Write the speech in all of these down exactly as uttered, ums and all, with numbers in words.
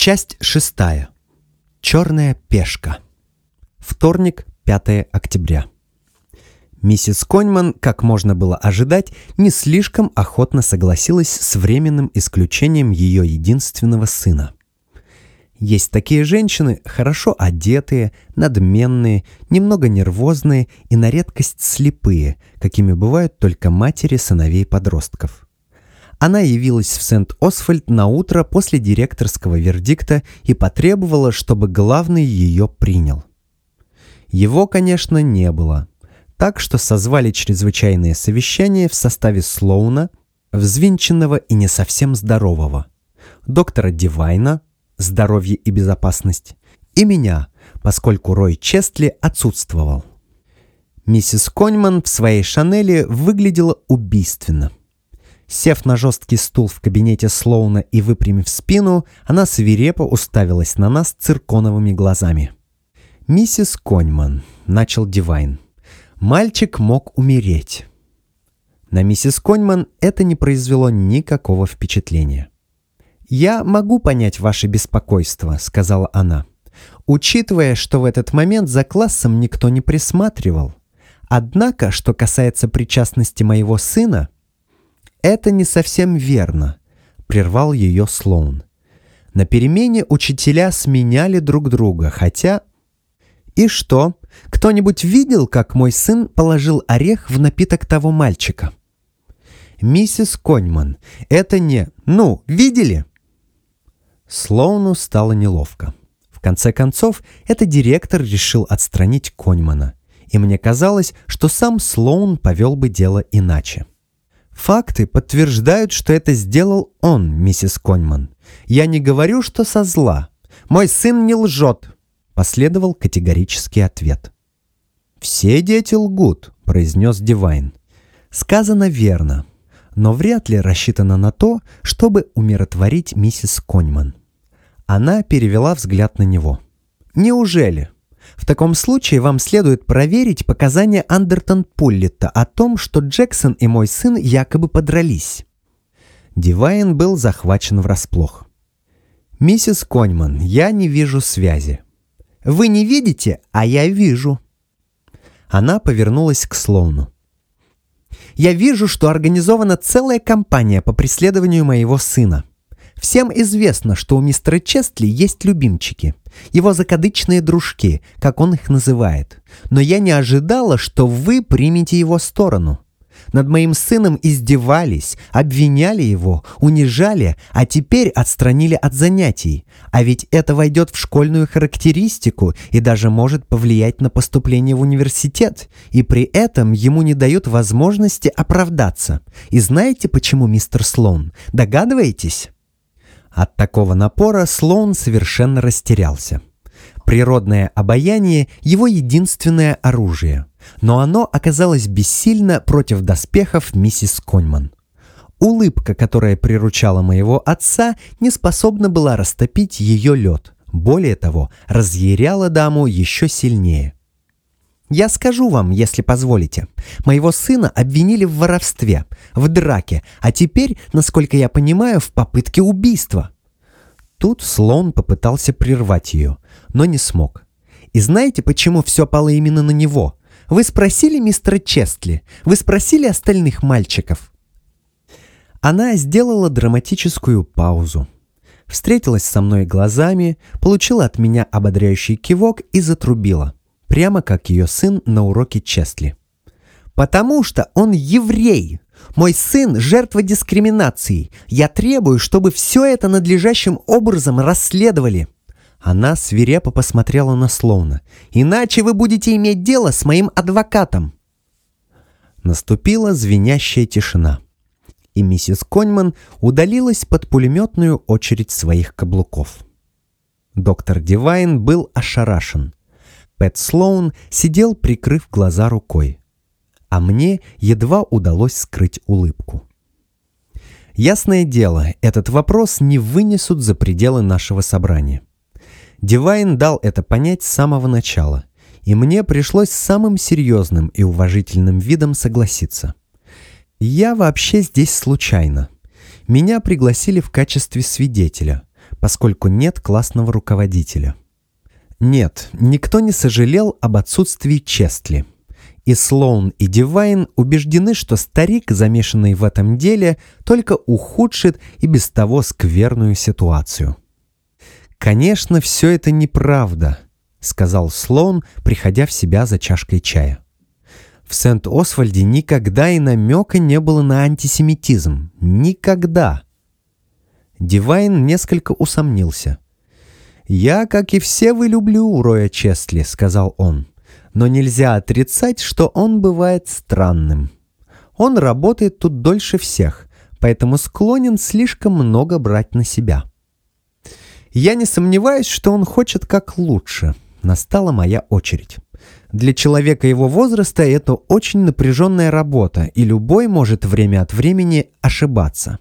Часть шестая. Черная пешка. Вторник, пятое октября. Миссис Коньман, как можно было ожидать, не слишком охотно согласилась с временным исключением ее единственного сына. Есть такие женщины, хорошо одетые, надменные, немного нервозные и на редкость слепые, какими бывают только матери сыновей-подростков. Она явилась в Сент-Освальд на утро после директорского вердикта и потребовала, чтобы главный ее принял. Его, конечно, не было, так что созвали чрезвычайное совещание в составе Слоуна, взвинченного и не совсем здорового, доктора Дивайна, здоровье и безопасность, и меня, поскольку Рой Честли отсутствовал. Миссис Коньман в своей шанели выглядела убийственно. Сев на жесткий стул в кабинете Слоуна и выпрямив спину, она свирепо уставилась на нас цирконовыми глазами. «Миссис Коньман», — начал Дивайн, — «мальчик мог умереть». На миссис Коньман это не произвело никакого впечатления. «Я могу понять ваше беспокойство», — сказала она, «учитывая, что в этот момент за классом никто не присматривал. Однако, что касается причастности моего сына...» «Это не совсем верно», — прервал ее Слоун. «На перемене учителя сменяли друг друга, хотя...» «И что? Кто-нибудь видел, как мой сын положил орех в напиток того мальчика?» «Миссис Коньман, это не... Ну, видели?» Слоуну стало неловко. В конце концов, это директор решил отстранить Коньмана, и мне казалось, что сам Слоун повел бы дело иначе. «Факты подтверждают, что это сделал он, миссис Коньман. Я не говорю, что со зла. Мой сын не лжет», — последовал категорический ответ. «Все дети лгут», — произнес Дивайн. Сказано верно, но вряд ли рассчитано на то, чтобы умиротворить миссис Коньман. Она перевела взгляд на него. «Неужели? В таком случае вам следует проверить показания Андертон-Пуллетта о том, что Джексон и мой сын якобы подрались». Дивайн был захвачен врасплох. «Миссис Коньман, я не вижу связи». «Вы не видите, а я вижу». Она повернулась к Слоуну. «Я вижу, что организована целая кампания по преследованию моего сына. Всем известно, что у мистера Честли есть любимчики, его закадычные дружки, как он их называет. Но я не ожидала, что вы примете его сторону. Над моим сыном издевались, обвиняли его, унижали, а теперь отстранили от занятий. А ведь это войдет в школьную характеристику и даже может повлиять на поступление в университет. И при этом ему не дают возможности оправдаться. И знаете почему, мистер Слоун? Догадываетесь?» От такого напора Слоун совершенно растерялся. Природное обаяние – его единственное оружие, но оно оказалось бессильно против доспехов миссис Коньман. Улыбка, которая приручала моего отца, не способна была растопить ее лед, более того, разъяряла даму еще сильнее. «Я скажу вам, если позволите. Моего сына обвинили в воровстве, в драке, а теперь, насколько я понимаю, в попытке убийства». Тут Слоун попытался прервать ее, но не смог. «И знаете, почему все пало именно на него? Вы спросили мистера Честли? Вы спросили остальных мальчиков?» Она сделала драматическую паузу, встретилась со мной глазами, получила от меня ободряющий кивок и затрубила, прямо как ее сын на уроке Честли. «Потому что он еврей! Мой сын – жертва дискриминации! Я требую, чтобы все это надлежащим образом расследовали!» Она свирепо посмотрела на Слоуна. «Иначе вы будете иметь дело с моим адвокатом!» Наступила звенящая тишина, и миссис Коньман удалилась под пулеметную очередь своих каблуков. Доктор Дивайн был ошарашен. Пэт Слоун сидел, прикрыв глаза рукой, а мне едва удалось скрыть улыбку. Ясное дело, этот вопрос не вынесут за пределы нашего собрания. Дивайн дал это понять с самого начала, и мне пришлось самым серьезным и уважительным видом согласиться. Я вообще здесь случайно. Меня пригласили в качестве свидетеля, поскольку нет классного руководителя. Нет, никто не сожалел об отсутствии Честли. И Слоун, и Дивайн убеждены, что старик, замешанный в этом деле, только ухудшит и без того скверную ситуацию. «Конечно, все это неправда», — сказал Слоун, приходя в себя за чашкой чая. «В Сент-Освальде никогда и намека не было на антисемитизм. Никогда». Дивайн несколько усомнился. «Я, как и все вы, люблю Роя Честли», — сказал он. «Но нельзя отрицать, что он бывает странным. Он работает тут дольше всех, поэтому склонен слишком много брать на себя. Я не сомневаюсь, что он хочет как лучше. Настала моя очередь. Для человека его возраста это очень напряженная работа, и любой может время от времени ошибаться».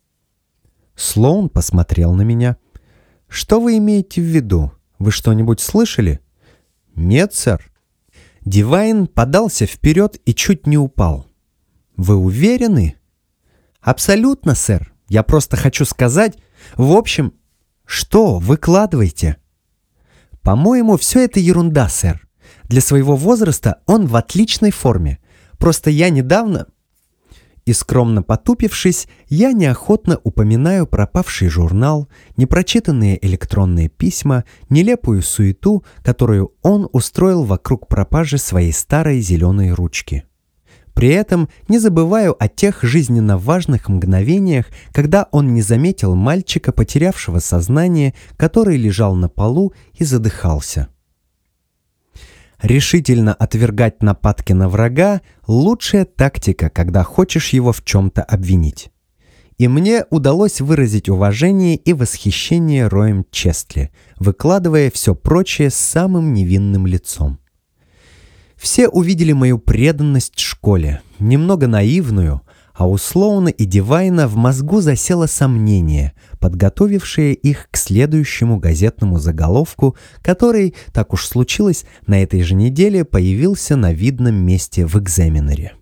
Слоун посмотрел на меня. «Что вы имеете в виду? Вы что-нибудь слышали?» «Нет, сэр». Дивайн подался вперед и чуть не упал. «Вы уверены?» «Абсолютно, сэр. Я просто хочу сказать... В общем, что? Выкладывайте». «По-моему, все это ерунда, сэр. Для своего возраста он в отличной форме. Просто я недавно...» И скромно потупившись, я неохотно упоминаю пропавший журнал, непрочитанные электронные письма, нелепую суету, которую он устроил вокруг пропажи своей старой зеленой ручки. При этом не забываю о тех жизненно важных мгновениях, когда он не заметил мальчика, потерявшего сознание, который лежал на полу и задыхался. Решительно отвергать нападки на врага – лучшая тактика, когда хочешь его в чем-то обвинить. И мне удалось выразить уважение и восхищение Роем Честли, выкладывая все прочее с самым невинным лицом. Все увидели мою преданность школе, немного наивную, а у Слоуна и Дивайна в мозгу засело сомнение, подготовившее их к следующему газетному заголовку, который, так уж случилось, на этой же неделе появился на видном месте в «Экзаменере».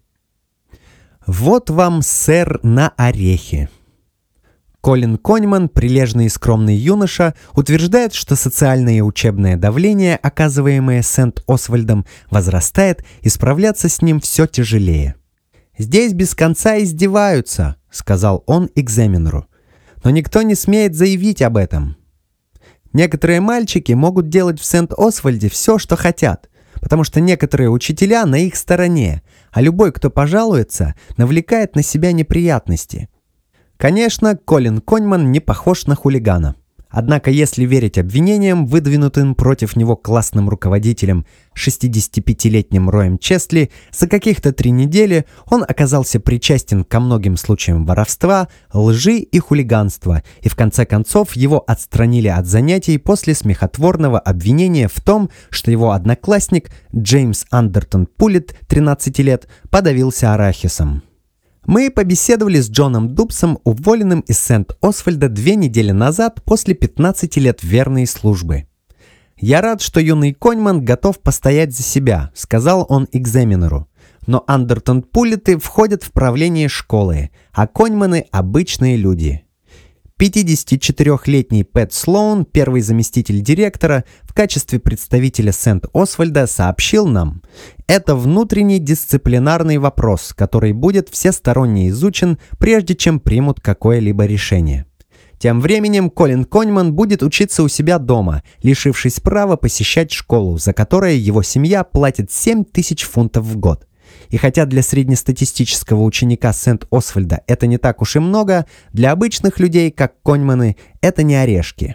«Вот вам, сэр, на орехи». Колин Коньман, прилежный и скромный юноша, утверждает, что социальное и учебное давление, оказываемое Сент-Освальдом, возрастает, и справляться с ним все тяжелее. «Здесь без конца издеваются», — сказал он экзаменеру. «Но никто не смеет заявить об этом. Некоторые мальчики могут делать в Сент-Освальде все, что хотят, потому что некоторые учителя на их стороне, а любой, кто пожалуется, навлекает на себя неприятности». Конечно, Колин Коньман не похож на хулигана. Однако, если верить обвинениям, выдвинутым против него классным руководителем, шестидесятипятилетним Роем Честли, за каких-то три недели он оказался причастен ко многим случаям воровства, лжи и хулиганства, и в конце концов его отстранили от занятий после смехотворного обвинения в том, что его одноклассник Джеймс Андертон Пулит, тринадцать лет, подавился арахисом. Мы побеседовали с Джоном Дубсом, уволенным из Сент-Освальда две недели назад после пятнадцати лет верной службы. «Я рад, что юный Коньман готов постоять за себя», — сказал он экзаменеру. «Но Андертон Пулиты входят в правление школы, а Коньманы — обычные люди». пятидесятичетырёхлетний Пэт Слоун, первый заместитель директора, в качестве представителя Сент-Освальда сообщил нам: «Это внутренний дисциплинарный вопрос, который будет всесторонне изучен, прежде чем примут какое-либо решение». Тем временем Колин Коньман будет учиться у себя дома, лишившись права посещать школу, за которое его семья платит семь тысяч фунтов в год. И хотя для среднестатистического ученика Сент-Освальда это не так уж и много, для обычных людей, как Коньманы, это не орешки.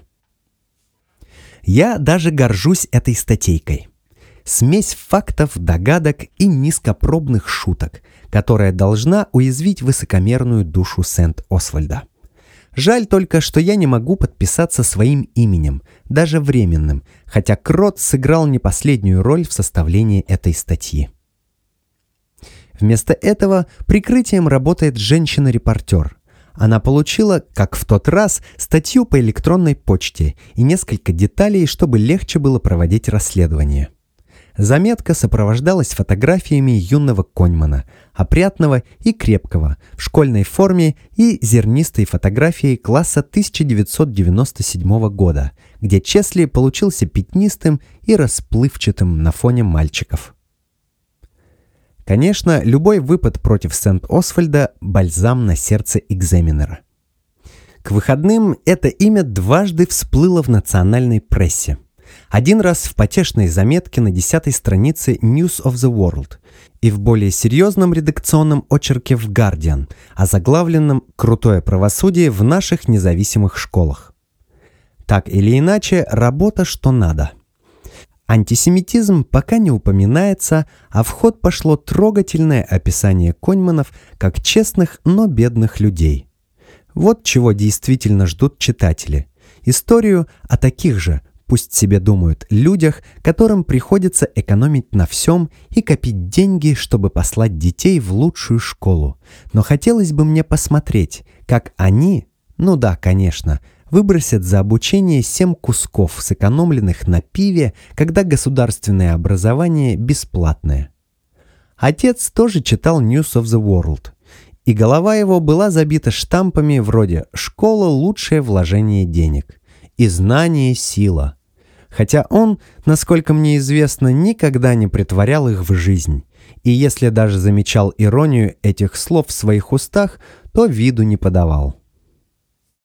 Я даже горжусь этой статейкой. Смесь фактов, догадок и низкопробных шуток, которая должна уязвить высокомерную душу Сент-Освальда. Жаль только, что я не могу подписаться своим именем, даже временным, хотя Крот сыграл не последнюю роль в составлении этой статьи. Вместо этого прикрытием работает женщина-репортер. Она получила, как в тот раз, статью по электронной почте и несколько деталей, чтобы легче было проводить расследование. Заметка сопровождалась фотографиями юного Коньмана, опрятного и крепкого, в школьной форме и зернистой фотографией класса тысяча девятьсот девяносто седьмого года, где Чесли получился пятнистым и расплывчатым на фоне мальчиков. Конечно, любой выпад против Сент-Освальда – бальзам на сердце экзаменера. К выходным это имя дважды всплыло в национальной прессе. Один раз в потешной заметке на десятой странице News of the World и в более серьезном редакционном очерке в Guardian, озаглавленном «Крутое правосудие в наших независимых школах». Так или иначе, работа что надо. Антисемитизм пока не упоминается, а в ход пошло трогательное описание Коньманов как честных, но бедных людей. Вот чего действительно ждут читатели. Историю о таких же, пусть себе думают, людях, которым приходится экономить на всем и копить деньги, чтобы послать детей в лучшую школу. Но хотелось бы мне посмотреть, как они, ну да, конечно, выбросят за обучение семь кусков, сэкономленных на пиве, когда государственное образование бесплатное. Отец тоже читал News of the World, и голова его была забита штампами вроде «Школа – лучшее вложение денег» и «Знание – сила». Хотя он, насколько мне известно, никогда не претворял их в жизнь, и если даже замечал иронию этих слов в своих устах, то виду не подавал.